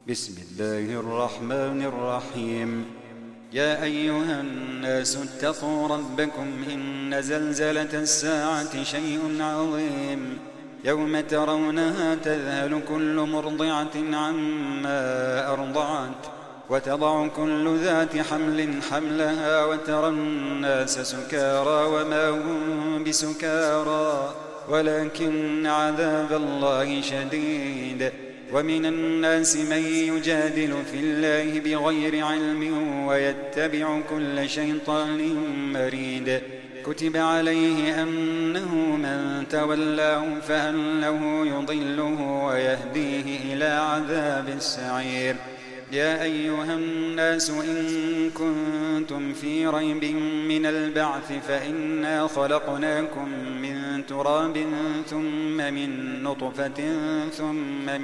بسم الله الرحمن الرحيم. يا أيها الناس اتقوا ربكم إن زلزلة الساعة شيء عظيم، يوم ترونها تذهل كل مرضعة عما أرضعت وتضع كل ذات حمل حملها وترى الناس سكارى وما هم بسكارى ولكن عذاب الله شديد. ومن الناس من يجادل في الله بغير علم ويتبع كل شيطان مريد. كتب عليه أنه من تولاه فأنه يضله ويهديه إلى عذاب السعير. يا أيها الناس إن كنتم في ريب من البعث فإنا خلقناكم من تراب ثم من نطفة ثم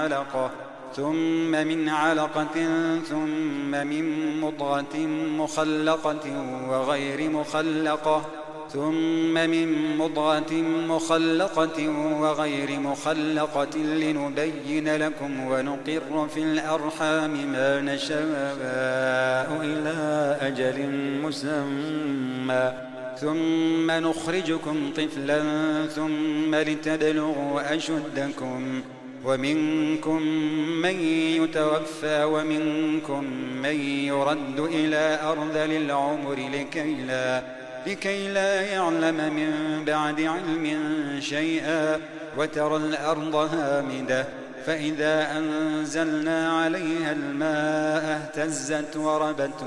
من علقة ثم من مضغة مخلقة وغير مخلقة لنبين لكم ونقر في الأرحام ما نشاء إلى أجل مسمى ثم نخرجكم طفلا ثم لتبلغوا أشدكم، ومنكم من يتوفى ومنكم من يرد إلى أرذل العمر لكي لا يعلم من بعد علم شيئا. وترى الأرض هامدة فإذا أنزلنا عليها الماء اهتزت وربت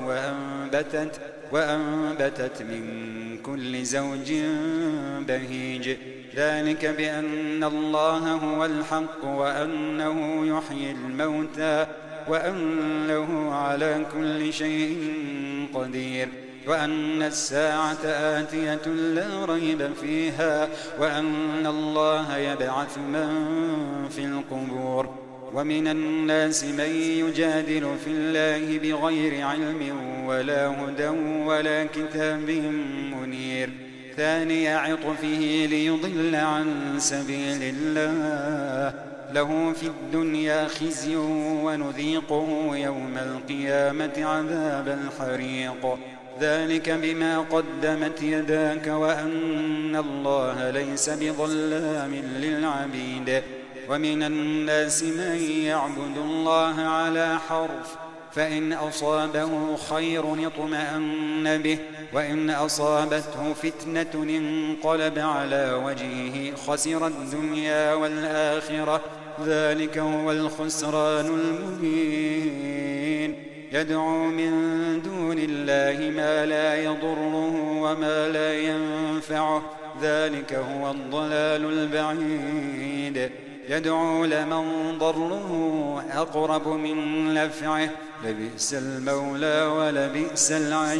وأنبتت من كل زوج بهيج. ذلك بأن الله هو الحق وأنه يحيي الموتى وأنه على كل شيء قدير، وأن الساعة آتية لا ريب فيها، وأن الله يبعث من في القبور. ومن الناس من يجادل في الله بغير علم ولا هدى ولا كتاب منير. ثاني عطفه ليضل عن سبيل الله، له في الدنيا خزي ونذيقه يوم القيامة عذاب الحريق. ذلك بما قدمت يداك وأن الله ليس بظلام للعبيد. ومن الناس من يعبد الله على حرف، فإن أصابه خير اطمأن به، وإن أصابته فتنة انقلب على وجهه خسر الدنيا والآخرة. ذلك هو الخسران المبين. يدعو من دون الله ما لا يضره وما لا ينفعه، ذلك هو الضلال البعيد. يدعو لمن ضره أقرب من نفعه، لبئس المولى ولبئس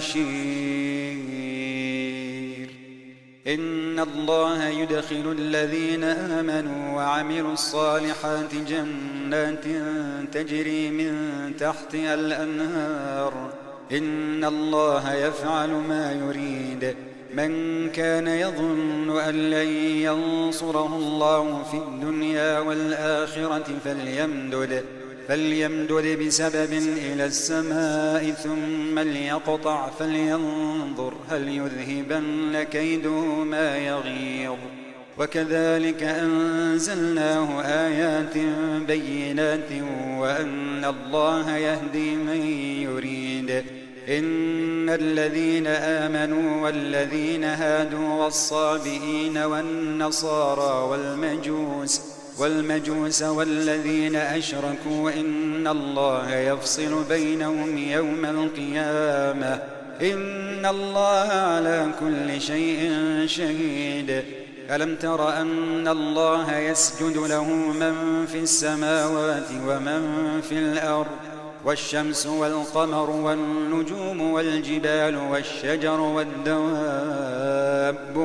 العشير. إن الله يدخل الذين آمنوا وعملوا الصالحات جنات تجري من تحتها الأنهار. إن الله يفعل ما يريد. من كان يظن أن لن ينصره الله في الدنيا والآخرة فليمدد بسبب إلى السماء ثم ليقطع فلينظر هل يذهبن كيده ما يغيظ. وكذلك أنزلناه آيات بينات وأن الله يهدي من يريد. إن الذين آمنوا والذين هادوا والصابئين والنصارى والمجوس والذين أشركوا إن الله يفصل بينهم يوم القيامة. إن الله على كل شيء شهيد. ألم تر أن الله يسجد له من في السماوات ومن في الأرض، والشمس والقمر والنجوم والجبال والشجر والدواب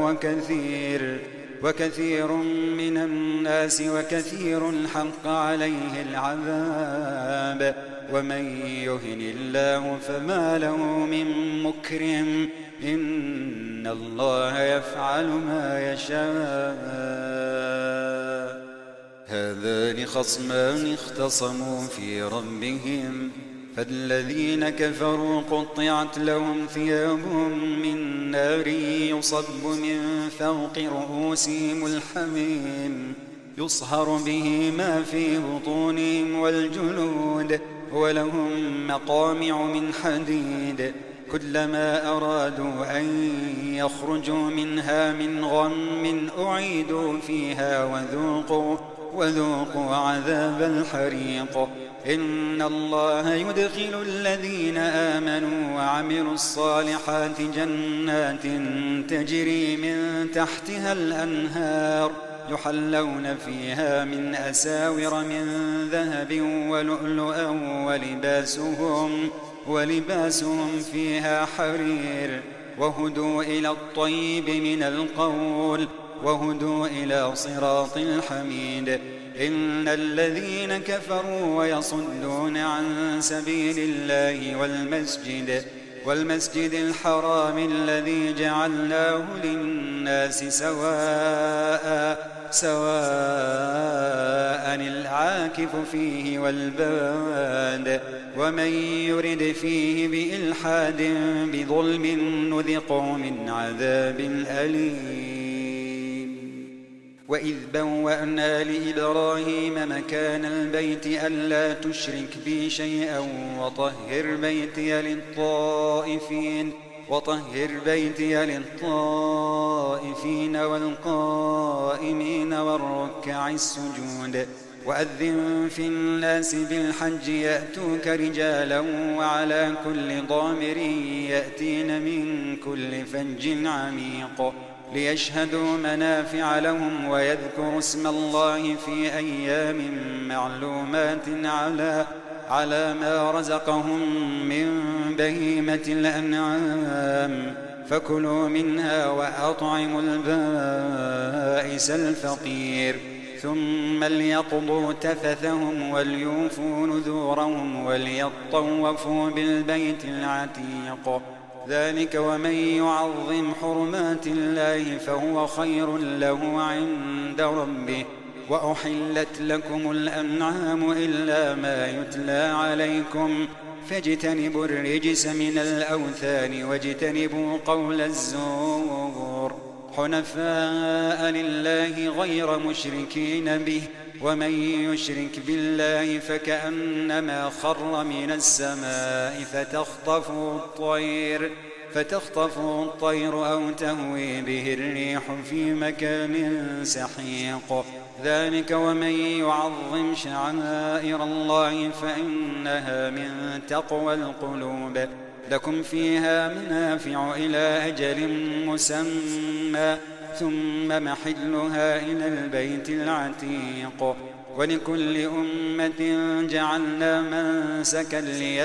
وكثير من الناس وكثير حق عليه العذاب. ومن يهن الله فما له من مكرم. إن الله يفعل ما يشاء. هذان خصمان اختصموا في ربهم فالذين كفروا قطعت لهم ثياب من نار يصب من فوق رؤوسهم الحميم يصهر به ما في بطونهم والجلود ولهم مقامع من حديد كلما أرادوا أن يخرجوا منها من غم أعيدوا فيها وذوقوا عذاب الحريق إن الله يدخل الذين آمنوا وعملوا الصالحات جنات تجري من تحتها الأنهار يحلون فيها من أساور من ذهب ولؤلؤا ولباسهم فيها حرير وهدوا إلى الطيب من القول وهدوا إلى صراط الحميد إن الذين كفروا ويصدون عن سبيل الله والمسجد الحرام الذي جعلناه للناس سواء العاكف فيه والباد ومن يرد فيه بإلحاد بظلم نذقه من عذاب أليم وإذ بوأنا لإبراهيم مكان البيت ألا تشرك بي شيئا وطهر بيتي للطائفين والقائمين والركع السجود وأذن في الناس بالحج يأتوك رجالا وعلى كل ضامر يأتين من كل فج عميق ليشهدوا منافع لهم ويذكروا اسم الله في أيام معلومات على ما رزقهم من بهيمة الأنعام فكلوا منها وأطعموا البائس الفقير ثم ليقضوا تفثهم وليوفوا نذورهم وليطوفوا بالبيت العتيق ذلك ومن يعظم حرمات الله فهو خير له عند ربه وأحلت لكم الأنعام إلا ما يتلى عليكم فاجتنبوا الرجس من الأوثان واجتنبوا قول الزور حنفاء لله غير مشركين به ومن يشرك بالله فكأنما خر من السماء فتخطفه الطير أو تهوي به الريح في مكان سحيق ذلك ومن يعظم شعائر الله فإنها من تقوى القلوب لكم فيها منافع إلى أجل مسمى ثم محلها إلى البيت العتيق ولكل أمة جعلنا منسكا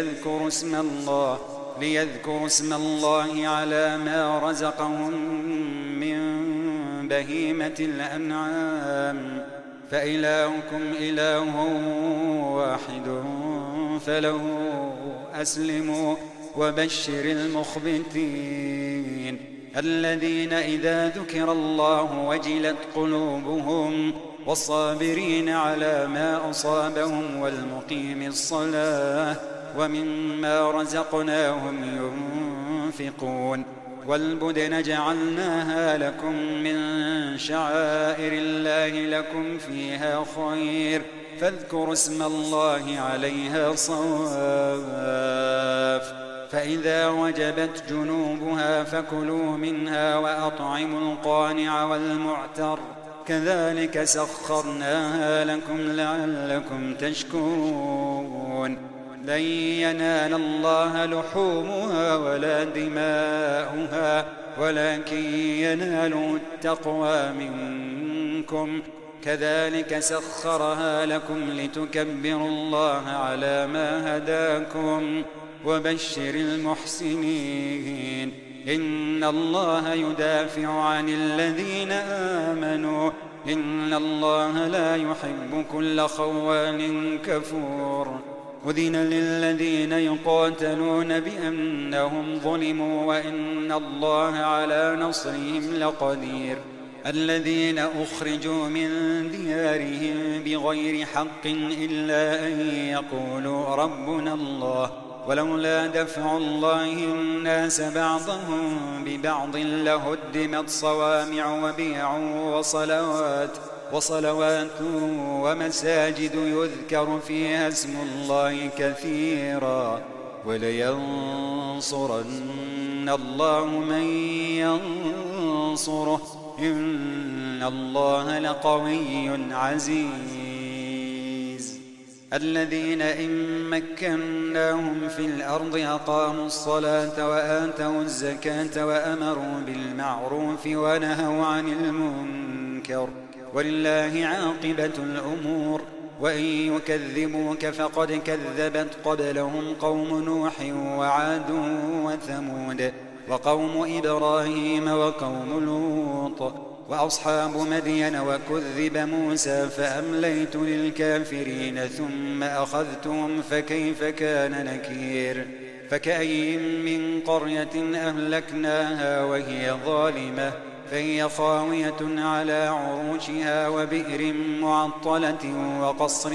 ليذكروا اسم الله على ما رزقهم من بهيمة الأنعام فإلهكم إله واحد فله أسلموا وبشر المخبتين الذين إذا ذكر الله وجلت قلوبهم والصابرين على ما أصابهم والمقيم الصلاة ومما رزقناهم ينفقون والبدن جعلناها لكم من شعائر الله لكم فيها خير فاذكروا اسم الله عليها صواف فإذا وجبت جنوبها فكلوا منها وأطعموا القانع والمعتر كذلك سخرناها لكم لعلكم تشكرون لن ينال الله لحومها ولا دماؤها ولكن يناله التقوى منكم كذلك سخرها لكم لتكبروا الله على ما هداكم وبشر المحسنين إن الله يدافع عن الذين آمنوا إن الله لا يحب كل خوان كفور أذن للذين يقاتلون بأنهم ظلموا وإن الله على نصرهم لقدير الذين أخرجوا من ديارهم بغير حق إلا أن يقولوا ربنا الله ولولا دفع الله الناس بعضهم ببعض لهدمت صوامع وبيع وصلوات ومساجد يذكر فيها اسم الله كثيرا ولينصرن الله من ينصره إن الله لقوي عزيز. الذين إن مكناهم في الأرض أقاموا الصلاة وآتوا الزكاة وأمروا بالمعروف ونهوا عن المنكر ولله عاقبة الأمور. وإن يكذبوك فقد كذبت قبلهم قوم نوح وعاد وثمود وقوم إبراهيم وقوم لوط وأصحاب مدين وكذب موسى فأمليت للكافرين ثم أخذتهم فكيف كان نكير. فكأي من قرية أهلكناها وهي ظالمة فهي خاوية على عروشها وبئر معطلة وقصر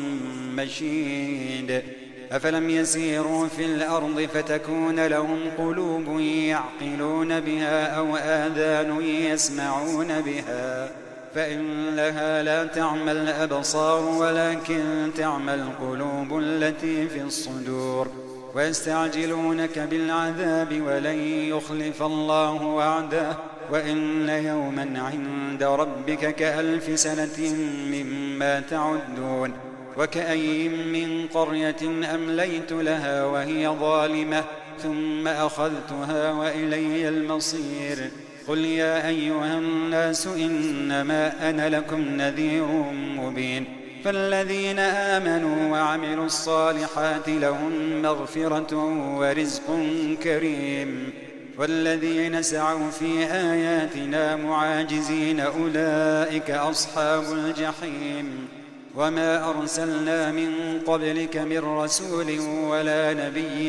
مشيد. أفلم يسيروا في الأرض فتكون لهم قلوب يعقلون بها أو آذان يسمعون بها فإنها لا تعمى الأبصار ولكن تعمى القلوب التي في الصدور. ويستعجلونك بالعذاب ولن يخلف الله وعده وإن يوما عند ربك كألف سنة مما تعدون. وكأي من قرية أمليت لها وهي ظالمة ثم أخذتها وإلي المصير. قل يا أيها الناس إنما أنا لكم نذير مبين. فالذين آمنوا وعملوا الصالحات لهم مغفرة ورزق كريم والذين سعوا في آياتنا معاجزين أولئك أصحاب الجحيم. وما أرسلنا من قبلك من رسول ولا نبي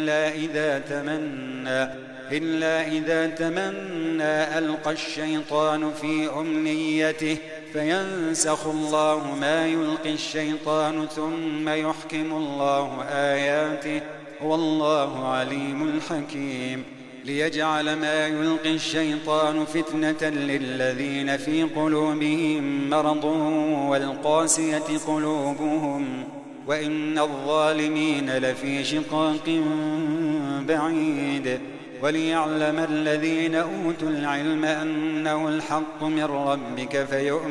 إلا إذا تمنى ألقى الشيطان في أمنيته فينسخ الله ما يلقي الشيطان ثم يحكم الله آياته والله عليم حكيم. ليجعل ما يلقي الشيطان فتنة للذين في قلوبهم مرض والقاسية قلوبهم وإن الظالمين لفي شقاق بعيد. وليعلم الذين أوتوا العلم أنه الحق من ربك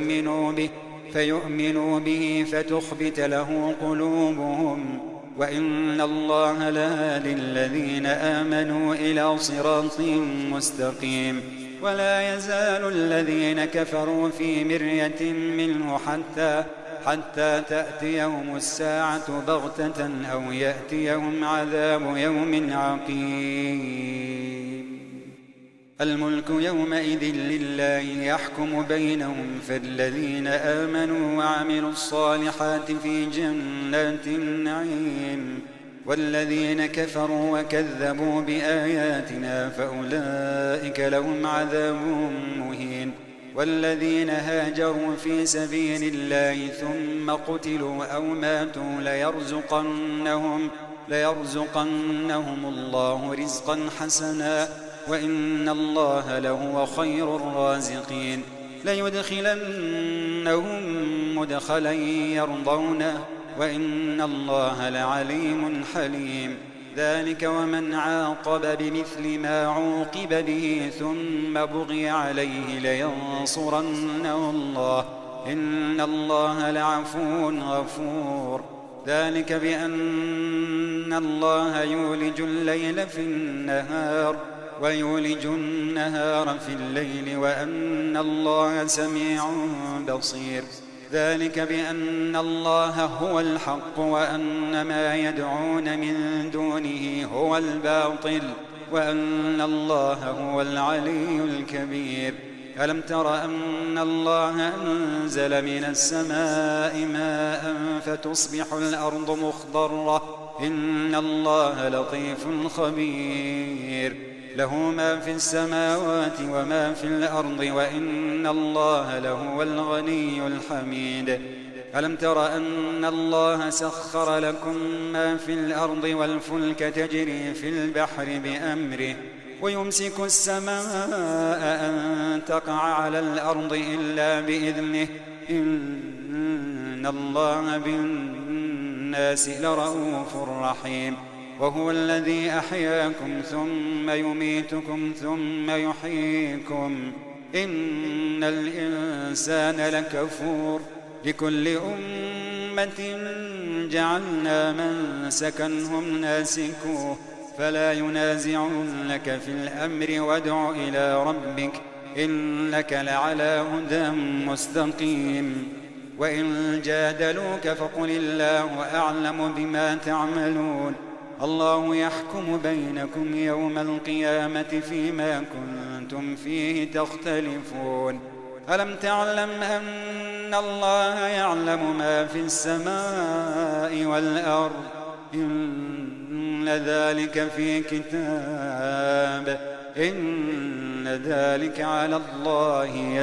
فيؤمنوا به فتخبت له قلوبهم وإن الله لهادي الذين آمنوا إلى صراط مستقيم. ولا يزال الذين كفروا في مرية منه حتى تأتيهم الساعة بغتة أو يأتيهم عذاب يوم عقيم. الملك يومئذ لله يحكم بينهم فالذين آمنوا وعملوا الصالحات في جنات النعيم والذين كفروا وكذبوا بآياتنا فأولئك لهم عذاب مهين. والذين هاجروا في سبيل الله ثم قتلوا أو ماتوا ليرزقنهم الله رزقا حسنا وإن الله لهو خير الرازقين. ليدخلنهم مدخلا يرضونه وإن الله لعليم حليم. ذلك ومن عاقب بمثل ما عوقب به ثم بغي عليه لينصرنه الله إن الله لعفو غفور. ذلك بأن الله يولج الليل في النهار ويولج النهار في الليل وأن الله سميع بصير. ذلك بأن الله هو الحق وأن ما يدعون من دونه هو الباطل وأن الله هو العلي الكبير. ألم تر أن الله أنزل من السماء ماء فتصبح الأرض مخضرة إن الله لطيف خبير. له ما في السماوات وما في الأرض وإن الله لهو الغني الحميد. ألم تر أن الله سخر لكم ما في الأرض والفلك تجري في البحر بأمره ويمسك السماء أن تقع على الأرض إلا بإذنه إن الله بالناس لرءوف رحيم. وهو الذي أحياكم ثم يميتكم ثم يحييكم إن الإنسان لكفور. لكل أمة جعلنا منسكا هم ناسكوه فلا ينازعنك في الأمر وادع إلى ربك إنك لعلى هدى مستقيم. وإن جادلوك فقل الله أعلم بما تعملون. الله يحكم بينكم يوم القيامة فيما كنتم فيه تختلفون. ألم تعلم أن الله يعلم ما في السماء والأرض إن ذلك في كتاب إن ذلك على الله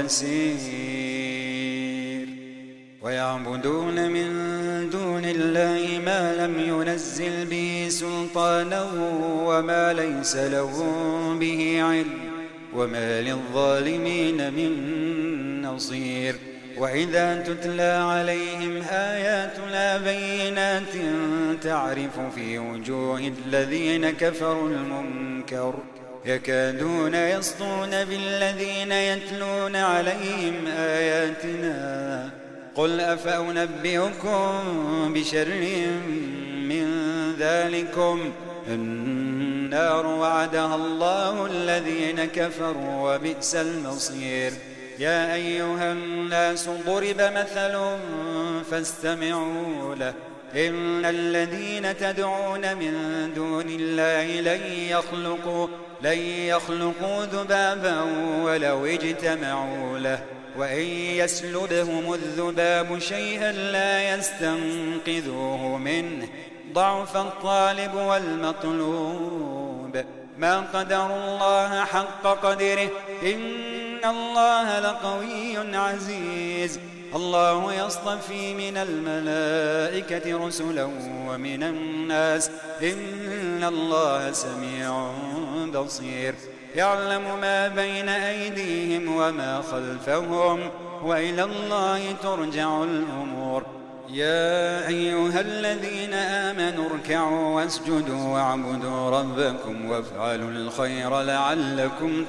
يسير. ويعبدون من دون الله ما لم ينزل به سلطانا وما ليس لهم به علم وما للظالمين من نصير. وإذا تتلى عليهم آياتنا بينات تعرف في وجوه الذين كفروا المنكر يكادون يسطون بالذين يتلون عليهم آياتنا قل أفأنبئكم بشر من ذلكم النار وعدها الله الذين كفروا وبئس المصير. يا أيها الناس ضرب مثل فاستمعوا له إن الذين تدعون من دون الله لن يخلقوا ذبابا ولو اجتمعوا له وإن يسلبهم الذباب شيئا لا يستنقذوه منه ضعف الطالب والمطلوب. ما قدر الله حق قدره إن الله لقوي عزيز. الله يصطفي من الملائكة رسلا ومن الناس إن الله سميع بصير. يعلم ما بين أيديهم وما خلفهم وإلى الله ترجع الأمور. يا أيها الذين آمنوا اركعوا واسجدوا واعبدوا ربكم وافعلوا الخير لعلكم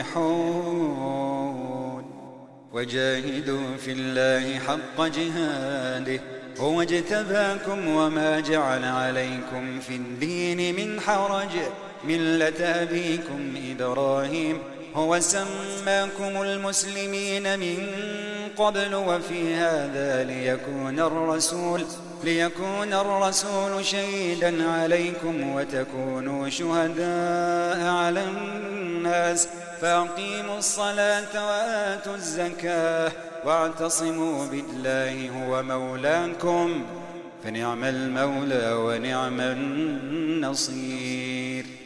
تفلحون. وجاهدوا في الله حق جهاده هو اجتباكم وما جعل عليكم في الدين من حرج ملة أبيكم إبراهيم هو سماكم المسلمين من قبل وفي هذا ليكون الرسول شهيدا عليكم وتكونوا شهداء على الناس فأقيموا الصلاة وآتوا الزكاة واعتصموا بالله هو مولاكم فنعم المولى ونعم النصير.